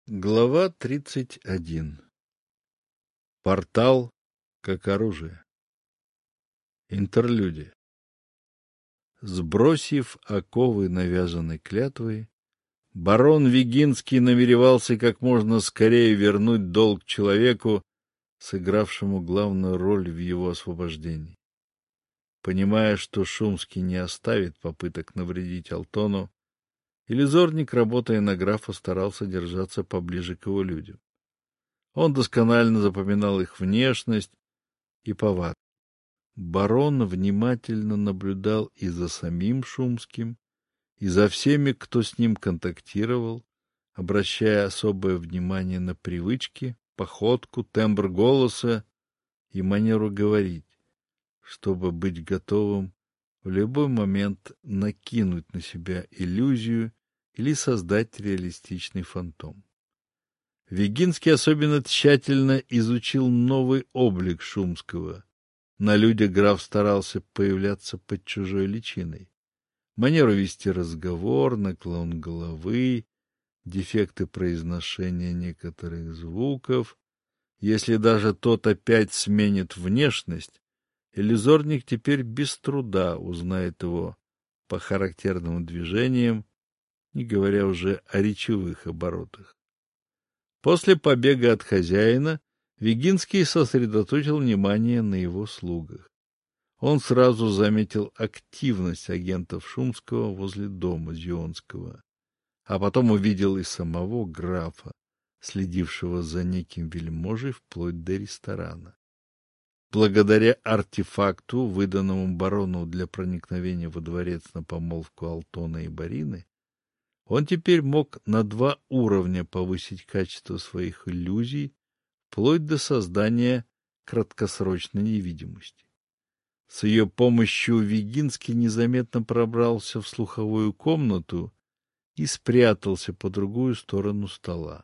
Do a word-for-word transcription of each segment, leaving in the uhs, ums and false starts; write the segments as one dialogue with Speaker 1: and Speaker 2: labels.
Speaker 1: Глава тридцать один. Портал как оружие. Интерлюдия. Сбросив оковы навязанной клятвы, барон Вигинский намеревался как можно скорее вернуть долг человеку, сыгравшему главную роль в его освобождении. Понимая, что Шумский не оставит попыток навредить Алтону, Иллюзорник, работая на графа, старался держаться поближе к его людям. Он досконально запоминал их внешность и повадки. Барон внимательно наблюдал и за самим Шумским, и за всеми, кто с ним контактировал, обращая особое внимание на привычки, походку, тембр голоса и манеру говорить, чтобы быть готовым в любой момент накинуть на себя иллюзию или создать реалистичный фантом. Вигинский особенно тщательно изучил новый облик Шумского. На людях граф старался появляться под чужой личиной. Манеру вести разговор, наклон головы, дефекты произношения некоторых звуков. Если даже тот опять сменит внешность, иллюзорник теперь без труда узнает его по характерным движениям, не говоря уже о речевых оборотах. После побега от хозяина Вигинский сосредоточил внимание на его слугах. Он сразу заметил активность агентов Шумского возле дома Зионского, а потом увидел и самого графа, следившего за неким вельможей вплоть до ресторана. Благодаря артефакту, выданному барону для проникновения во дворец на помолвку Алтона и Барины, он теперь мог на два уровня повысить качество своих иллюзий, вплоть до создания краткосрочной невидимости. С ее помощью Вигинский незаметно пробрался в слуховую комнату и спрятался по другую сторону стола.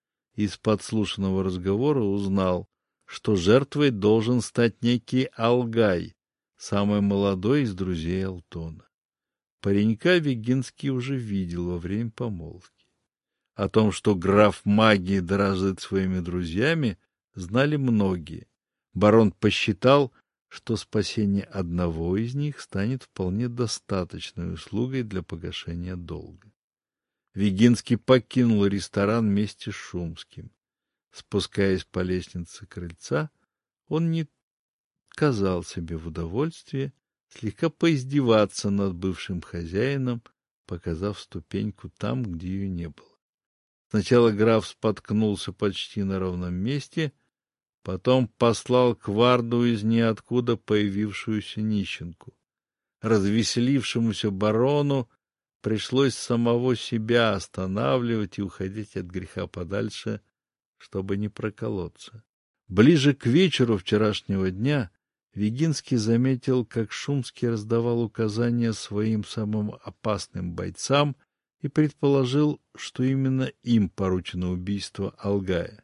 Speaker 1: Из подслушанного разговора узнал, что жертвой должен стать некий Алгай, самый молодой из друзей Алтона. Паренька Вигинский уже видел во время помолвки. О том, что граф магии дорожит своими друзьями, знали многие. Барон посчитал, что спасение одного из них станет вполне достаточной услугой для погашения долга. Вигинский покинул ресторан вместе с Шумским. Спускаясь по лестнице крыльца, он не отказал себе в удовольствии слегка поиздеваться над бывшим хозяином, показав ступеньку там, где ее не было. Сначала граф споткнулся почти на ровном месте, потом послал к Варду из ниоткуда появившуюся нищенку. Развеселившемуся барону пришлось самого себя останавливать и уходить от греха подальше, чтобы не проколоться. Ближе к вечеру вчерашнего дня Вигинский заметил, как Шумский раздавал указания своим самым опасным бойцам и предположил, что именно им поручено убийство Алгая.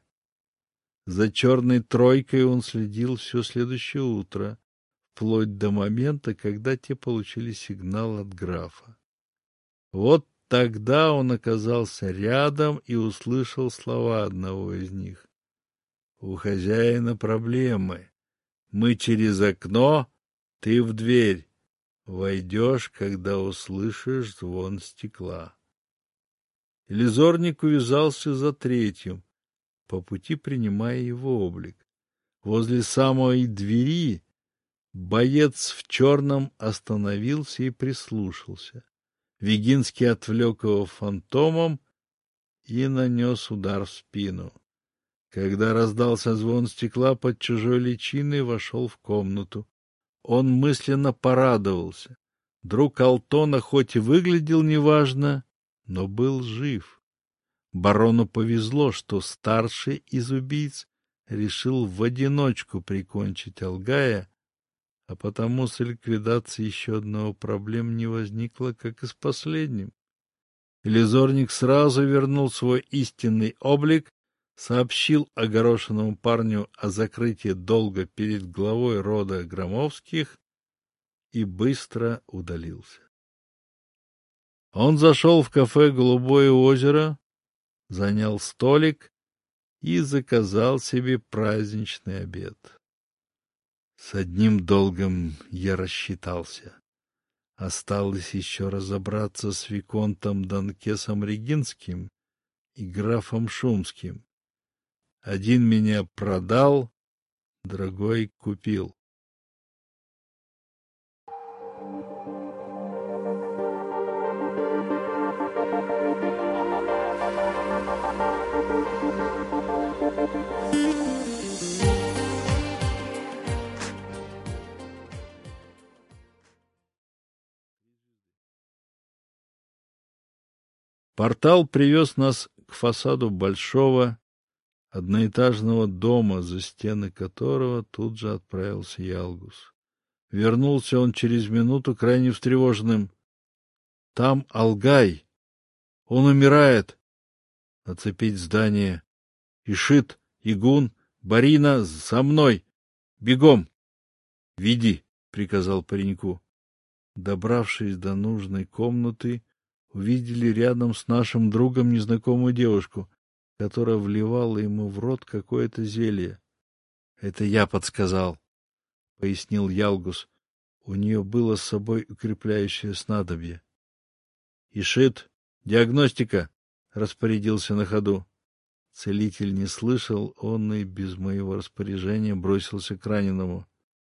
Speaker 1: За черной тройкой он следил все следующее утро, вплоть до момента, когда те получили сигнал от графа. Вот тогда он оказался рядом и услышал слова одного из них. «У хозяина проблемы. Мы через окно, ты в дверь. Войдешь, когда услышишь звон стекла». Иллюзорник увязался за третьим, по пути принимая его облик. Возле самой двери боец в черном остановился и прислушался. Вигинский отвлек его фантомом и нанес удар в спину. Когда раздался звон стекла, под чужой личиной вошел в комнату. Он мысленно порадовался. Друг Алтона хоть и выглядел неважно, но был жив. Барону повезло, что старший из убийц решил в одиночку прикончить Алгая, а потому с ликвидацией еще одного проблем не возникло, как и с последним. Иллюзорник сразу вернул свой истинный облик, сообщил огорошенному парню о закрытии долга перед главой рода Громовских и быстро удалился. Он зашел в кафе «Голубое озеро», занял столик и заказал себе праздничный обед. С одним долгом я рассчитался. Осталось еще разобраться с виконтом Данкесом Регинским и графом Шумским. Один меня продал, другой купил. Портал привез нас к фасаду большого одноэтажного дома, за стены которого тут же отправился Ялгус. Вернулся он через минуту крайне встревоженным. — Там Алгай! Он умирает! Оцепить здание! Ишит, Игун, Барина, за мной! Бегом! — Веди! — приказал пареньку. Добравшись до нужной комнаты, увидели рядом с нашим другом незнакомую девушку, которая вливала ему в рот какое-то зелье. — Это я подсказал, — пояснил Ялгус. У нее было с собой укрепляющее снадобье. — Ишит, диагностика! — распорядился на ходу. Целитель не слышал, он и без моего распоряжения бросился к раненому.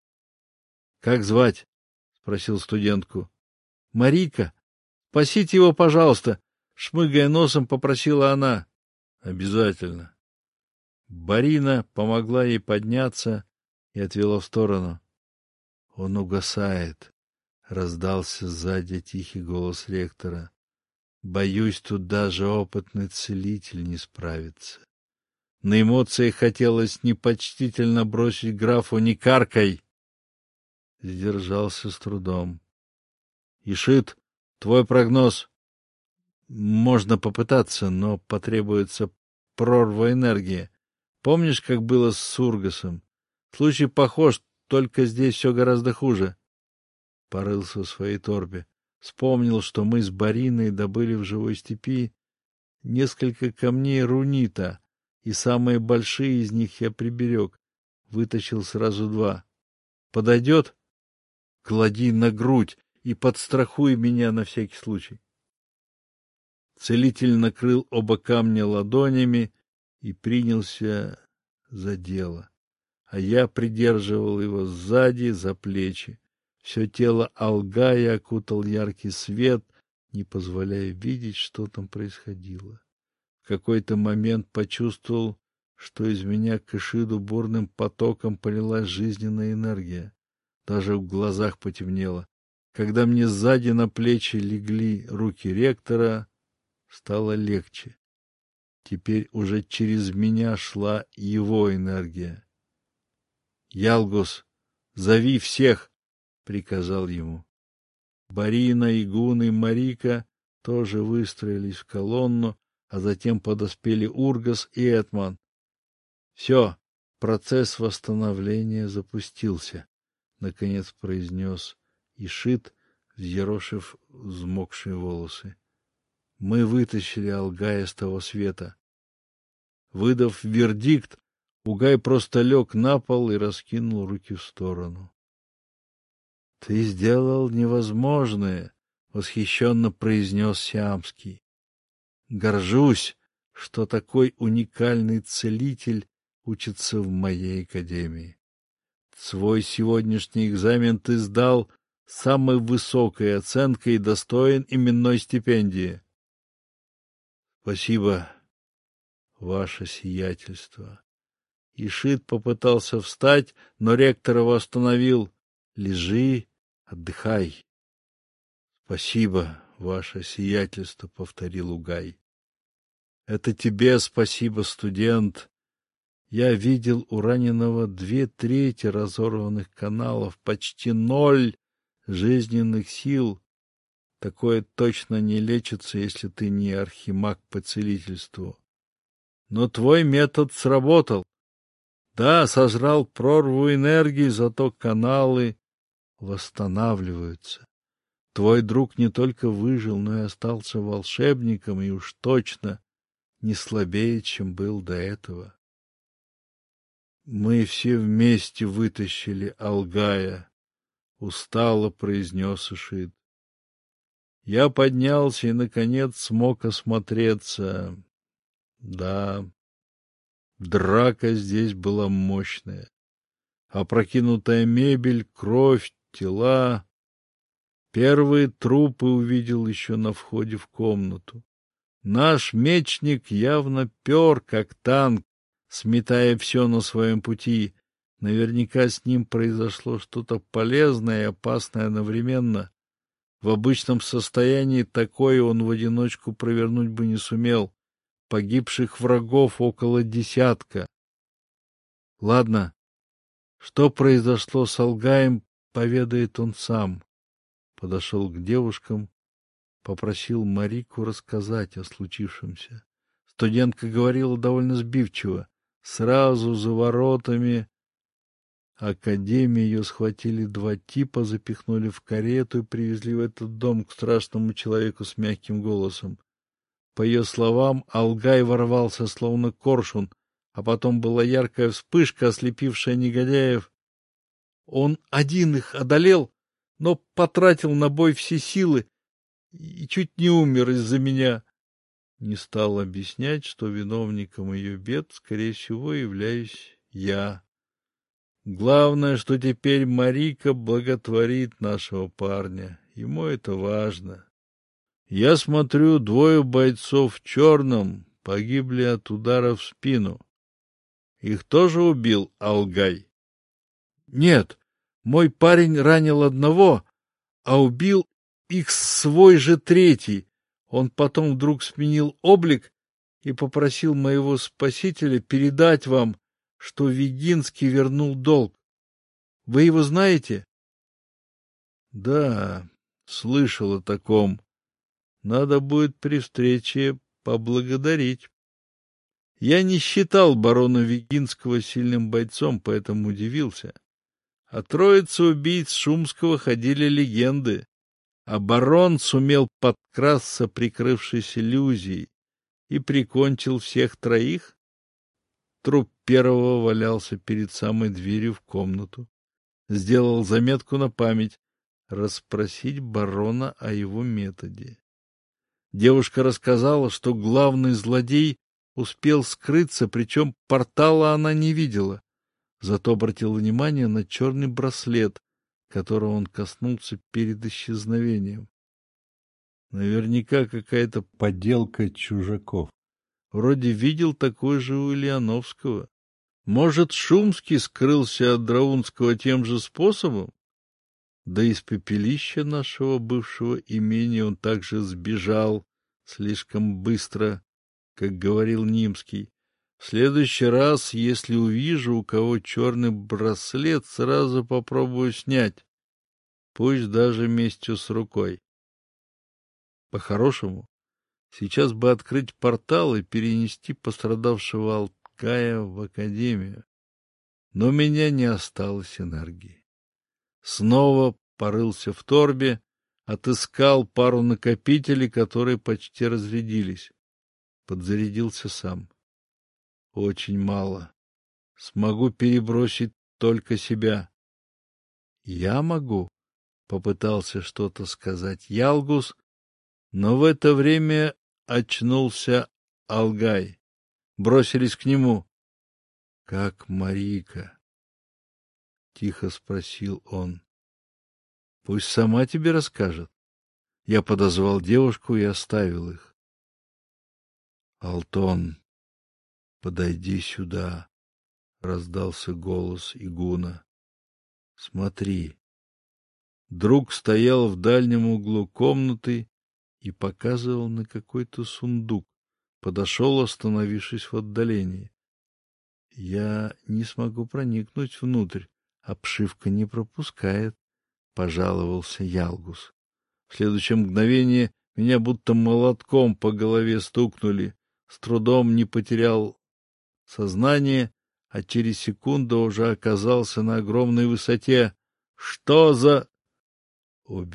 Speaker 1: — Как звать? — спросил студентку. — Марика. Спасите его, пожалуйста! — шмыгая носом, попросила она. — Обязательно. Барина помогла ей подняться и отвела в сторону. — Он угасает, — раздался сзади тихий голос ректора. — Боюсь, тут даже опытный целитель не справится. На эмоциях хотелось непочтительно бросить графу: «Не каркай!» Сдержался с трудом. — Ишит, твой прогноз? — Можно попытаться, но потребуется прорва энергии. Помнишь, как было с Сургасом? Случай похож, только здесь все гораздо хуже. Порылся в своей торбе. Вспомнил, что мы с Бариной добыли в живой степи несколько камней рунита, и самые большие из них я приберег. Вытащил сразу два. Подойдет? Клади на грудь и подстрахуй меня на всякий случай. Целитель накрыл оба камня ладонями и принялся за дело, а я придерживал его сзади за плечи. Все тело Алгая окутал яркий свет, не позволяя видеть, что там происходило. В какой-то момент почувствовал, что из меня к Ишиду бурным потоком полилась жизненная энергия. Даже в глазах потемнело. Когда мне сзади на плечи легли руки ректора, стало легче. Теперь уже через меня шла его энергия. — Ялгус, зови всех! — приказал ему. Барина, Игун и Марика тоже выстроились в колонну, а затем подоспели Ургас и Этман. — Все, процесс восстановления запустился, — наконец произнес Ишит, взъерошив взмокшие волосы. Мы вытащили Алгая с того света. Выдав вердикт, Угай просто лег на пол и раскинул руки в сторону. — Ты сделал невозможное, — восхищенно произнес Сиамский. — Горжусь, что такой уникальный целитель учится в моей академии. Свой сегодняшний экзамен ты сдал самой высокой оценкой и достоин именной стипендии. — Спасибо, ваше сиятельство. Ишит попытался встать, но ректор его остановил. — Лежи, отдыхай. — Спасибо, ваше сиятельство, — повторил Угай. — Это тебе спасибо, студент. Я видел у раненого две трети разорванных каналов, почти ноль жизненных сил. Такое точно не лечится, если ты не архимаг по целительству. Но твой метод сработал. Да, сожрал прорву энергии, зато каналы восстанавливаются. Твой друг не только выжил, но и остался волшебником, и уж точно не слабее, чем был до этого. Мы все вместе вытащили Алгая, — устало произнес Ишит. Я поднялся и, наконец, смог осмотреться. Да, драка здесь была мощная. Опрокинутая мебель, кровь, тела. Первые трупы увидел еще на входе в комнату. Наш мечник явно пер, как танк, сметая все на своем пути. Наверняка с ним произошло что-то полезное и опасное одновременно. В обычном состоянии такое он в одиночку провернуть бы не сумел. Погибших врагов около десятка. Ладно, что произошло с Алгаем, поведает он сам. Подошел к девушкам, попросил Марику рассказать о случившемся. Студентка говорила довольно сбивчиво. Сразу за воротами академии ее схватили два типа, запихнули в карету и привезли в этот дом к страшному человеку с мягким голосом. По ее словам, Алгай ворвался, словно коршун, а потом была яркая вспышка, ослепившая негодяев. Он один их одолел, но потратил на бой все силы и чуть не умер из-за меня. Не стал объяснять, что виновником ее бед, скорее всего, являюсь я. Главное, что теперь Марика благотворит нашего парня. Ему это важно. Я смотрю, двое бойцов в черном погибли от удара в спину. Их тоже убил Алгай? Нет, мой парень ранил одного, а убил их свой же третий. Он потом вдруг сменил облик и попросил моего спасителя передать вам, что Вигинский вернул долг. Вы его знаете? Да, слышал о таком. Надо будет при встрече поблагодарить. Я не считал барона Вигинского сильным бойцом, поэтому удивился. О троице убийц Шумского ходили легенды, а барон сумел подкрасться, прикрывшись иллюзией, и прикончил всех троих. Труп первого валялся перед самой дверью в комнату. Сделал заметку на память — расспросить барона о его методе. Девушка рассказала, что главный злодей успел скрыться, причем портала она не видела, зато обратила внимание на черный браслет, которого он коснулся перед исчезновением. Наверняка какая-то подделка чужаков. Вроде видел такой же у Ильяновского. Может, Шумский скрылся от Драунского тем же способом? Да из пепелища нашего бывшего имения он также сбежал слишком быстро, как говорил Нимский. В следующий раз, если увижу, у кого черный браслет, сразу попробую снять, пусть даже вместе с рукой. По-хорошему, сейчас бы открыть портал и перенести пострадавшего Алгая в академию. Но у меня не осталось энергии. Снова порылся в торбе, отыскал пару накопителей, которые почти разрядились. Подзарядился сам. Очень мало. Смогу перебросить только себя. Я могу, — попытался что-то сказать Ялгус, но в это время очнулся Алгай. Бросились к нему. — Как Марика? — тихо спросил он. — Пусть сама тебе расскажет. Я подозвал девушку и оставил их. — Алтон, подойди сюда, — раздался голос Игуна. — Смотри. Друг стоял в дальнем углу комнаты и показывал на какой-то сундук. Подошел, остановившись в отдалении. — Я не смогу проникнуть внутрь, обшивка не пропускает, — пожаловался Ялгус. В следующее мгновение меня будто молотком по голове стукнули. С трудом не потерял сознание, а через секунду уже оказался на огромной высоте. Что за...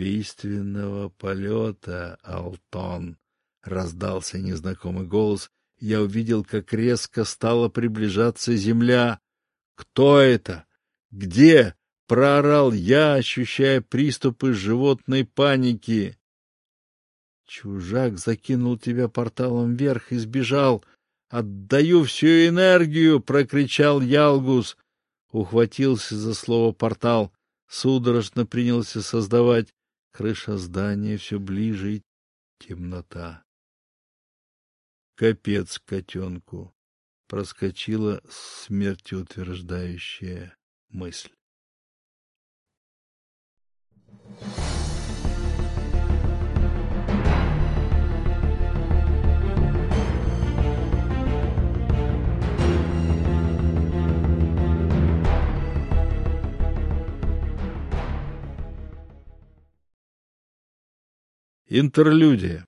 Speaker 1: «Убийственного полета, Алтон!» — раздался незнакомый голос, я увидел, как резко стала приближаться земля. «Кто это? Где?» — проорал я, ощущая приступы животной паники. «Чужак закинул тебя порталом вверх и сбежал. Отдаю всю энергию!» — прокричал Ялгус. Ухватился за слово «портал», судорожно принялся создавать. Крыша здания все ближе и темнота. Капец котенку! Проскочила смертеутверждающая мысль. Интерлюдия.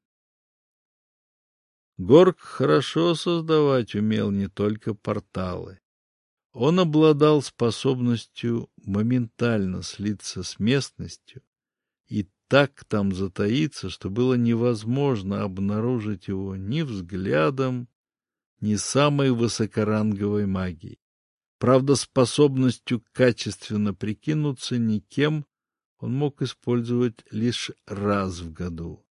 Speaker 1: Горг хорошо создавать умел не только порталы. Он обладал способностью моментально слиться с местностью и так там затаиться, что было невозможно обнаружить его ни взглядом, ни самой высокоранговой магией. Правда, способностью качественно прикинуться никем он мог использовать лишь раз в году.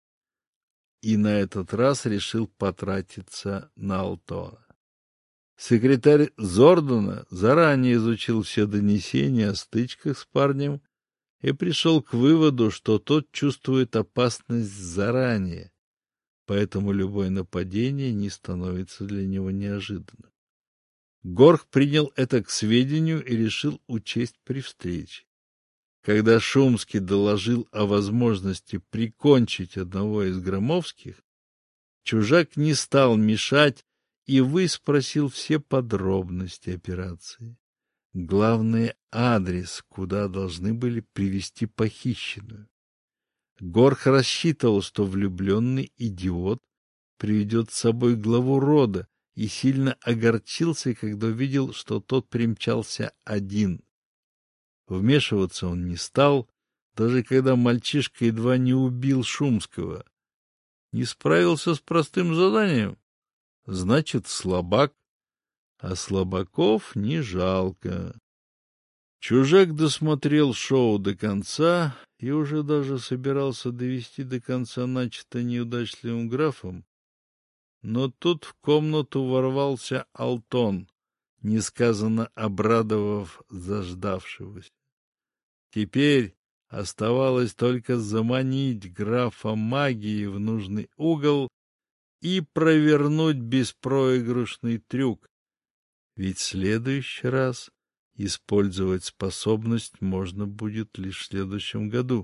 Speaker 1: И на этот раз решил потратиться на Алтона. Секретарь Зордона заранее изучил все донесения о стычках с парнем и пришел к выводу, что тот чувствует опасность заранее, поэтому любое нападение не становится для него неожиданным. Горг принял это к сведению и решил учесть при встрече. Когда Шумский доложил о возможности прикончить одного из Громовских, чужак не стал мешать и выспросил все подробности операции. Главный адрес, куда должны были привезти похищенную. Горх рассчитывал, что влюбленный идиот приведет с собой главу рода, и сильно огорчился, когда увидел, что тот примчался один. Вмешиваться он не стал, даже когда мальчишка едва не убил Шумского. Не справился с простым заданием, значит, слабак, а слабаков не жалко. Чужак досмотрел шоу до конца и уже даже собирался довести до конца начатое неудачливым графом, но тут в комнату ворвался Алтон, несказанно обрадовав заждавшегося. Теперь оставалось только заманить графа магии в нужный угол и провернуть беспроигрышный трюк, ведь в следующий раз использовать способность можно будет лишь в следующем году.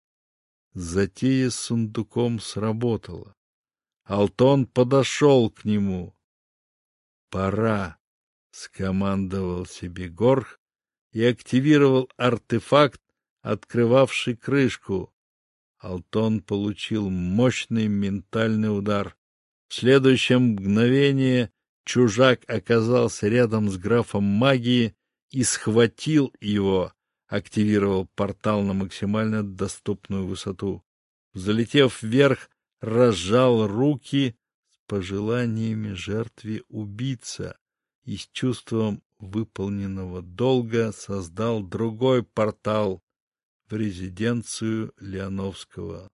Speaker 1: Затея с сундуком сработала. Алтон подошел к нему. «Пора», — скомандовал себе Горх и активировал артефакт, открывавший крышку. Алтон получил мощный ментальный удар. В следующее мгновение чужак оказался рядом с графом магии и схватил его, активировал портал на максимально доступную высоту. Взлетев вверх, разжал руки с пожеланиями жертве убийца и с чувством выполненного долга создал другой портал в резиденцию Леоновского.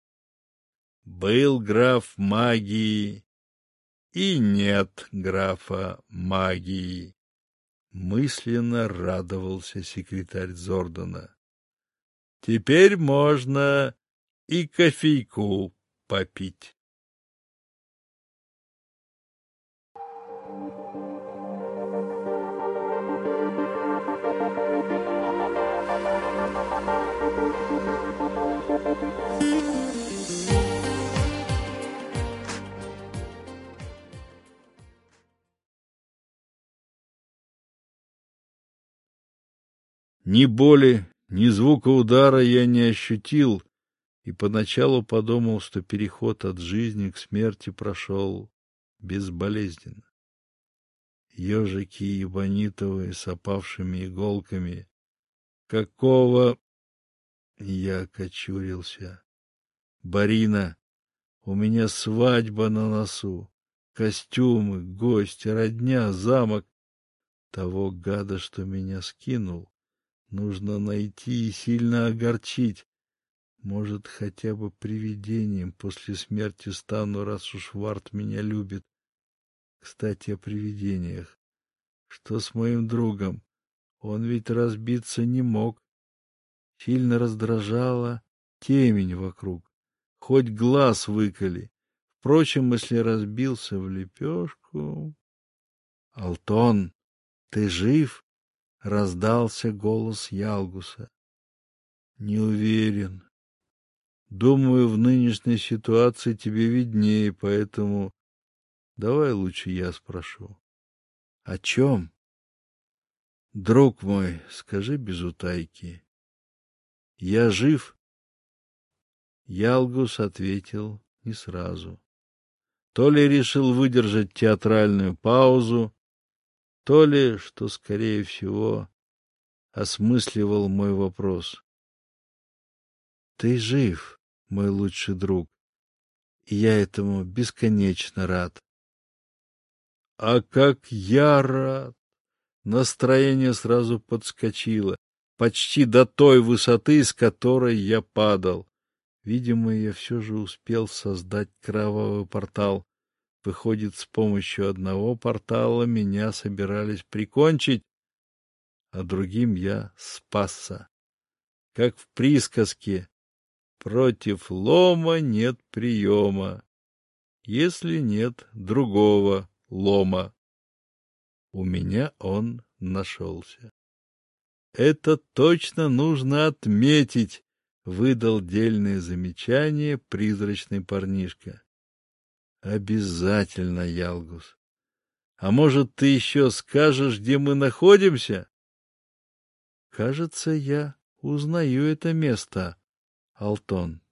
Speaker 1: Был граф магии и нет графа магии. Мысленно радовался секретарь Зордона. Теперь можно и кофейку попить. Ни боли, ни звука удара я не ощутил, и поначалу подумал, что переход от жизни к смерти прошел безболезненно. Ежики ебанитовые с опавшими иголками. Какого... Я окочурился. Барина, у меня свадьба на носу. Костюмы, гости, родня, замок. Того гада, что меня скинул, нужно найти и сильно огорчить. Может, хотя бы привидением после смерти стану, раз уж Вард меня любит. Кстати, о привидениях. Что с моим другом? Он ведь разбиться не мог. Сильно раздражала темень вокруг. Хоть глаз выколи. Впрочем, если разбился в лепешку... — Алтон, ты жив? — раздался голос Ялгуса. — Не уверен. Думаю, в нынешней ситуации тебе виднее, поэтому давай лучше я спрошу. — О чем? — Друг мой, скажи без утайки. — Я жив? Ялгус ответил не сразу. То ли решил выдержать театральную паузу, то ли, что, скорее всего, осмысливал мой вопрос. — Ты жив, мой лучший друг, и я этому бесконечно рад. — А как я рад! Настроение сразу подскочило, почти до той высоты, с которой я падал. Видимо, я все же успел создать кровавый портал. Выходит, с помощью одного портала меня собирались прикончить, а другим я спасся. Как в присказке: против лома нет приема, если нет другого лома. У меня он нашелся. Это точно нужно отметить, выдал дельное замечание призрачный парнишка. Обязательно, Ялгус. А может, ты еще скажешь, где мы находимся? Кажется, я узнаю это место, Алтон.